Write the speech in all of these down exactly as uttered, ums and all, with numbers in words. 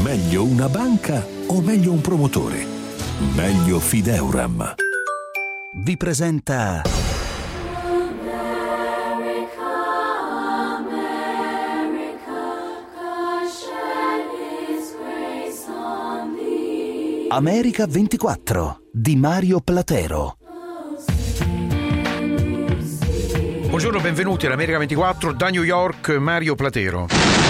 Meglio una banca o meglio un promotore? Meglio Fideuram. Vi presenta America ventiquattro di Mario Platero. Buongiorno, benvenuti all'America ventiquattro da New York, Mario Platero.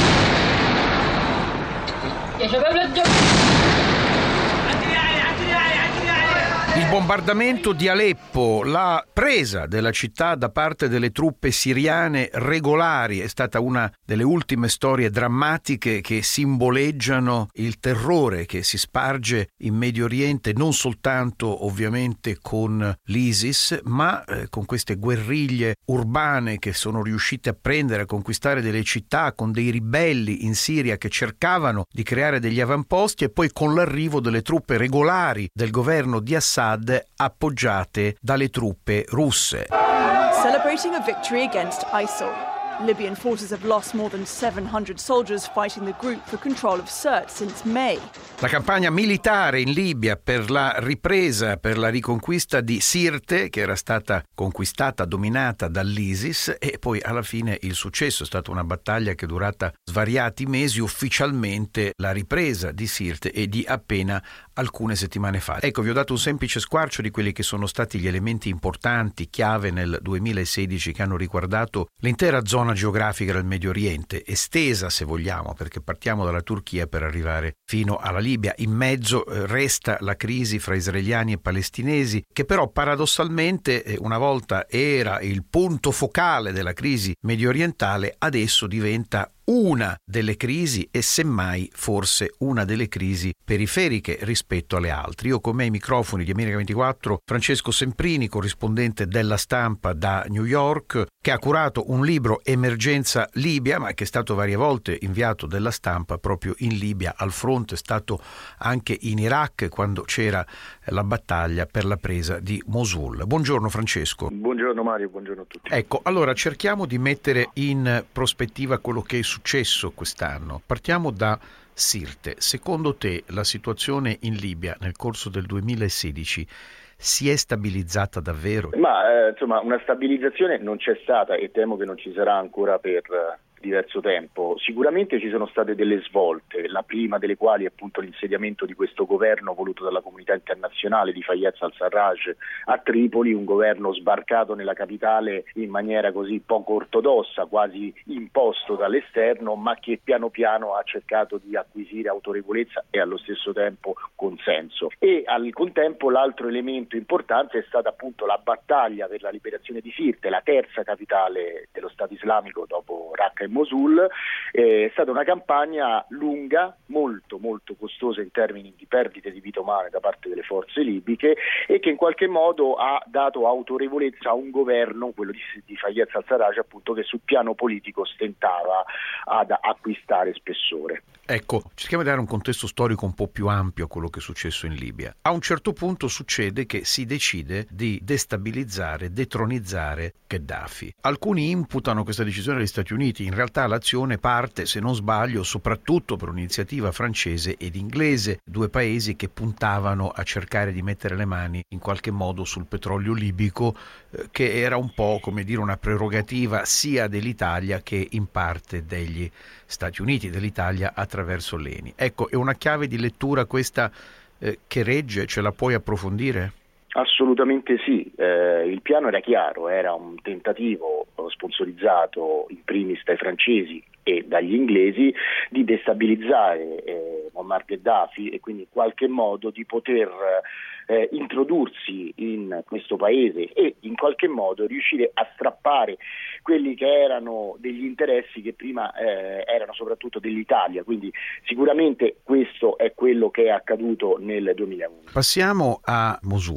Il bombardamento di Aleppo, la presa della città da parte delle truppe siriane regolari è stata una delle ultime storie drammatiche che simboleggiano il terrore che si sparge in Medio Oriente, non soltanto ovviamente con l'ISIS, ma eh, con queste guerriglie urbane che sono riuscite a prendere, a conquistare delle città, con dei ribelli in Siria che cercavano di creare degli avamposti, e poi con l'arrivo delle truppe regolari del governo di Assad appoggiate dalle truppe russe. Celebrating a victory against ISIL, Libyan forces have lost more than seven hundred soldiers fighting the group for control of Sirte since May. La campagna militare in Libia per la ripresa, per la riconquista di Sirte, che era stata conquistata, dominata dall'ISIS, e poi alla fine il successo è stata una battaglia che è durata svariati mesi, ufficialmente la ripresa di Sirte è di appena alcune settimane fa. Ecco, vi ho dato un semplice squarcio di quelli che sono stati gli elementi importanti, chiave nel duemilasedici, che hanno riguardato l'intera zona geografica del Medio Oriente, estesa se vogliamo, perché partiamo dalla Turchia per arrivare fino alla Libia. In mezzo eh, resta la crisi fra israeliani e palestinesi, che però paradossalmente eh, una volta era il punto focale della crisi medio orientale, adesso diventa una delle crisi e semmai forse una delle crisi periferiche rispetto alle altre. Io con me ai microfoni di America ventiquattro Francesco Semprini, corrispondente della Stampa da New York, che ha curato un libro Emergenza Libia, ma che è stato varie volte inviato dalla Stampa proprio in Libia al fronte, è stato anche in Iraq quando c'era la battaglia per la presa di Mosul. Buongiorno Francesco. Buongiorno Mario, buongiorno a tutti. Ecco, allora cerchiamo di mettere in prospettiva quello che è successo quest'anno. Partiamo da Sirte. Secondo te la situazione in Libia nel corso del duemilasedici si è stabilizzata davvero? Ma eh, insomma una stabilizzazione non c'è stata e temo che non ci sarà ancora per eh, diverso tempo. Sicuramente ci sono state delle svolte, la prima delle quali è appunto l'insediamento di questo governo voluto dalla comunità internazionale di Fayez al-Sarraj a Tripoli, un governo sbarcato nella capitale in maniera così poco ortodossa, quasi imposto dall'esterno, ma che piano piano ha cercato di acquisire autorevolezza e allo stesso tempo consenso. E al contempo l'altro elemento importante è stata appunto la battaglia per la liberazione di Sirte, la terza capitale dello Stato islamico dopo Raqqa e Mosul. Eh, è stata una campagna lunga, molto molto costosa in termini di perdite di vite umane da parte delle forze libiche, e che in qualche modo ha dato autorevolezza a un governo, quello di, di Fayez al-Sarraj appunto, che sul piano politico stentava ad acquistare spessore. Ecco, cerchiamo di dare un contesto storico un po' più ampio a quello che è successo in Libia. A un certo punto succede che si decide di destabilizzare, detronizzare Gheddafi. Alcuni imputano questa decisione agli Stati Uniti, in realtà l'azione parte, se non sbaglio, soprattutto per un'iniziativa francese ed inglese, due paesi che puntavano a cercare di mettere le mani in qualche modo sul petrolio libico, eh, che era un po', come dire, una prerogativa sia dell'Italia che in parte degli Stati Uniti, dell'Italia attraverso l'E N I. Ecco, è una chiave di lettura questa eh, che regge, ce la puoi approfondire? Assolutamente sì, eh, il piano era chiaro, era un tentativo sponsorizzato in primis dai francesi e dagli inglesi di destabilizzare eh, Muammar Gheddafi e quindi in qualche modo di poter eh, introdursi in questo paese e in qualche modo riuscire a strappare quelli che erano degli interessi che prima eh, erano soprattutto dell'Italia, quindi sicuramente questo è quello che è accaduto nel duemilauno. Passiamo a Mosul.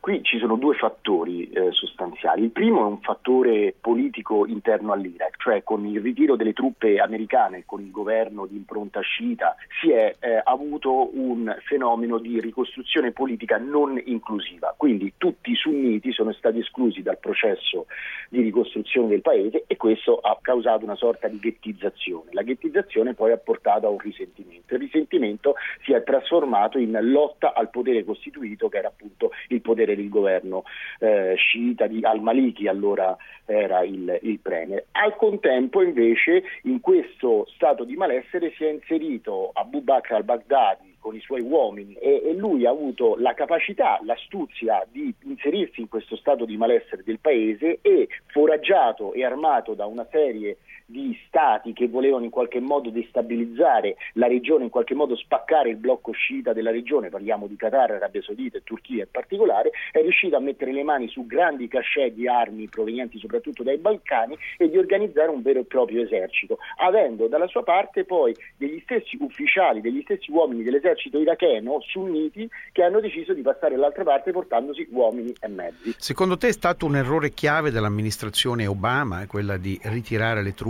Qui ci sono due fattori eh, sostanziali. Il primo è un fattore politico interno all'Iraq, cioè con il ritiro delle truppe americane, con il governo di impronta sciita, si è eh, avuto un fenomeno di ricostruzione politica non inclusiva. Quindi tutti i sunniti sono stati esclusi dal processo di ricostruzione del paese e questo ha causato una sorta di ghettizzazione. La ghettizzazione poi ha portato a un risentimento. Il risentimento si è trasformato in lotta al potere costituito, che era appunto il potere del governo eh, sciita di al-Maliki, allora era il, il premier. Al contempo invece in questo stato di malessere si è inserito Abu Bakr al-Baghdadi con i suoi uomini e, e lui ha avuto la capacità, l'astuzia di inserirsi in questo stato di malessere del paese e, foraggiato e armato da una serie di stati che volevano in qualche modo destabilizzare la regione, in qualche modo spaccare il blocco sciita della regione, parliamo di Qatar, Arabia Saudita e Turchia in particolare, è riuscito a mettere le mani su grandi cachet di armi provenienti soprattutto dai Balcani e di organizzare un vero e proprio esercito, avendo dalla sua parte poi degli stessi ufficiali, degli stessi uomini dell'esercito iracheno, sunniti, che hanno deciso di passare all'altra parte portandosi uomini e mezzi. Secondo te è stato un errore chiave dell'amministrazione Obama, quella di ritirare le truppe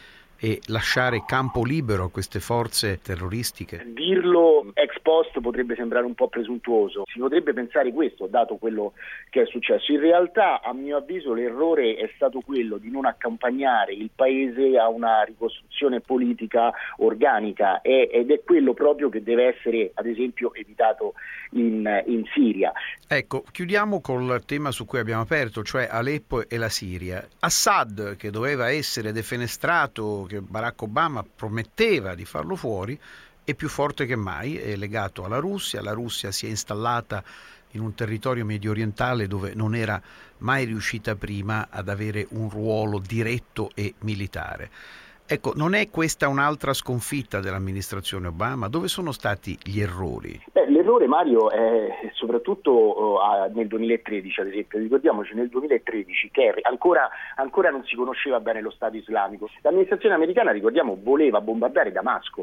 e lasciare campo libero a queste forze terroristiche? Dirlo ex post potrebbe sembrare un po' presuntuoso, si potrebbe pensare questo dato quello che è successo. In realtà, a mio avviso, l'errore è stato quello di non accompagnare il paese a una ricostruzione politica organica e, ed è quello proprio che deve essere, ad esempio, evitato in, in Siria. Ecco, chiudiamo col tema su cui abbiamo aperto, cioè Aleppo e la Siria. Assad, che doveva essere defenestrato, che Barack Obama prometteva di farlo fuori, è più forte che mai, è legato alla Russia, la Russia si è installata in un territorio medio orientale dove non era mai riuscita prima ad avere un ruolo diretto e militare. Ecco, non è questa un'altra sconfitta dell'amministrazione Obama? Dove sono stati gli errori? Beh, l'errore, Mario, è soprattutto uh, nel duemilatredici, ad esempio. Ricordiamoci nel duemilatredici che ancora, ancora non si conosceva bene lo Stato islamico. L'amministrazione americana, ricordiamo, voleva bombardare Damasco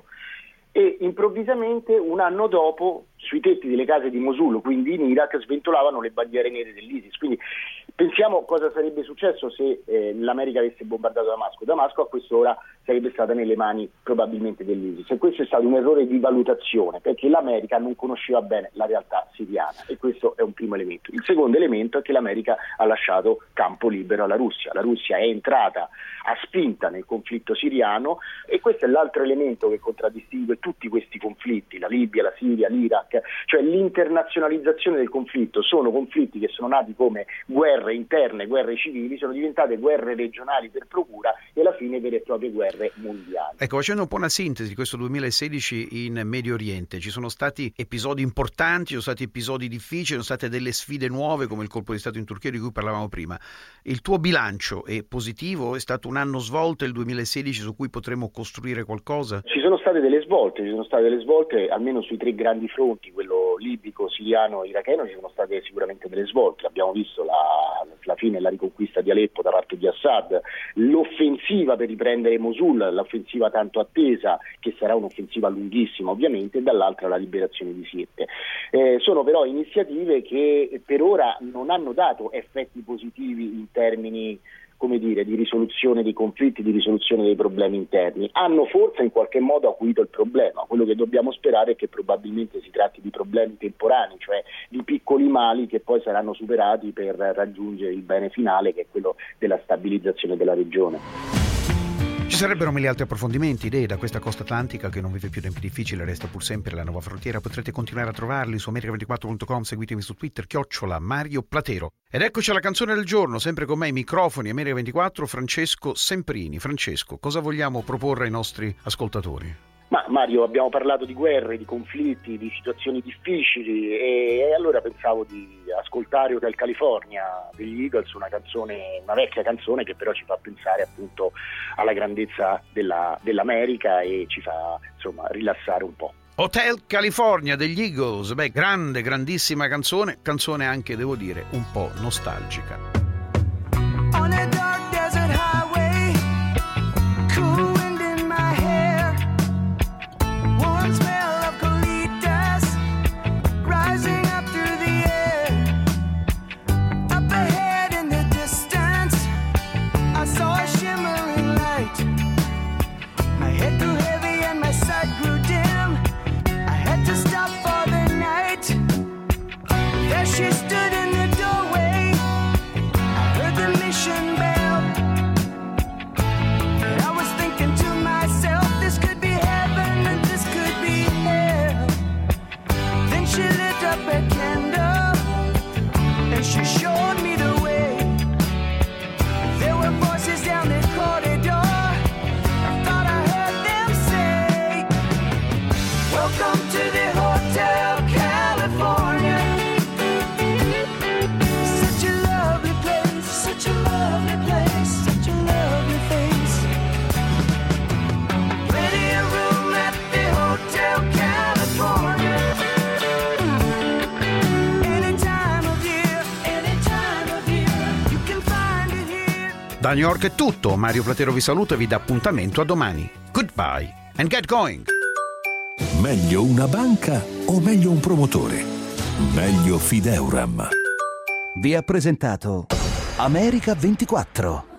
e improvvisamente un anno dopo sui tetti delle case di Mosul, quindi in Iraq, sventolavano le bandiere nere dell'ISIS. Quindi pensiamo cosa sarebbe successo se eh, l'America avesse bombardato Damasco. Damasco a quest'ora sarebbe stata nelle mani probabilmente dell'ISIS e questo è stato un errore di valutazione perché l'America non conosceva bene la realtà siriana e questo è un primo elemento. Il secondo elemento è che l'America ha lasciato campo libero alla Russia. La Russia è entrata a spinta nel conflitto siriano e questo è l'altro elemento che contraddistingue tutti questi conflitti, la Libia, la Siria, l'Iraq, cioè l'internazionalizzazione del conflitto. Sono conflitti che sono nati come guerre interne, guerre civili, sono diventate guerre regionali per procura e alla fine vere e proprie guerre mondiali. Ecco, facendo un po' una sintesi di questo duemilasedici in Medio Oriente, ci sono stati episodi importanti, ci sono stati episodi difficili, ci sono state delle sfide nuove come il colpo di Stato in Turchia di cui parlavamo prima. Il tuo bilancio è positivo? È stato un anno svolto il duemilasedici su cui potremo costruire qualcosa? Ci sono state delle svolte, ci sono state delle svolte almeno sui tre grandi fronti, quello libico, siriano e iracheno, ci sono state sicuramente delle svolte. Abbiamo visto la, la fine e la riconquista di Aleppo da parte di Assad, l'offensiva per riprendere Mosul, l'offensiva tanto attesa, che sarà un'offensiva lunghissima ovviamente, e dall'altra la liberazione di Sirte. Eh, sono però iniziative che per ora non hanno dato effetti positivi in termini, come dire, di risoluzione dei conflitti, di risoluzione dei problemi interni. Hanno forse in qualche modo acuito il problema. Quello che dobbiamo sperare è che probabilmente si tratti di problemi temporanei, cioè di piccoli mali che poi saranno superati per raggiungere il bene finale, che è quello della stabilizzazione della regione. Ci sarebbero mille altri approfondimenti, idee da questa costa atlantica che non vive più tempi difficili, resta pur sempre la nuova frontiera. Potrete continuare a trovarli su america ventiquattro punto com, seguitemi su Twitter, chiocciola Mario Platero. Ed eccoci alla canzone del giorno, sempre con me ai microfoni America ventiquattro, Francesco Semprini. Francesco, cosa vogliamo proporre ai nostri ascoltatori? Ma Mario, abbiamo parlato di guerre, di conflitti, di situazioni difficili e, e allora pensavo di ascoltare Hotel California degli Eagles, una canzone, una vecchia canzone che però ci fa pensare appunto alla grandezza della, dell'America e ci fa insomma rilassare un po'. Hotel California degli Eagles, beh, grande, grandissima canzone, canzone anche, devo dire, un po' nostalgica. On a dark desert highway, cool wind in my hair, warm smell of colitas rising up through the air. Welcome to the Hotel California. Such a lovely place, such a lovely place, such a lovely face. Plenty of room at the Hotel California. Any time of year, any time of year, you can find it here. Da New York è tutto, Mario Platero vi saluta e vi dà appuntamento a domani. Goodbye and get going! Meglio una banca o meglio un promotore? Meglio Fideuram. Vi ha presentato America ventiquattro.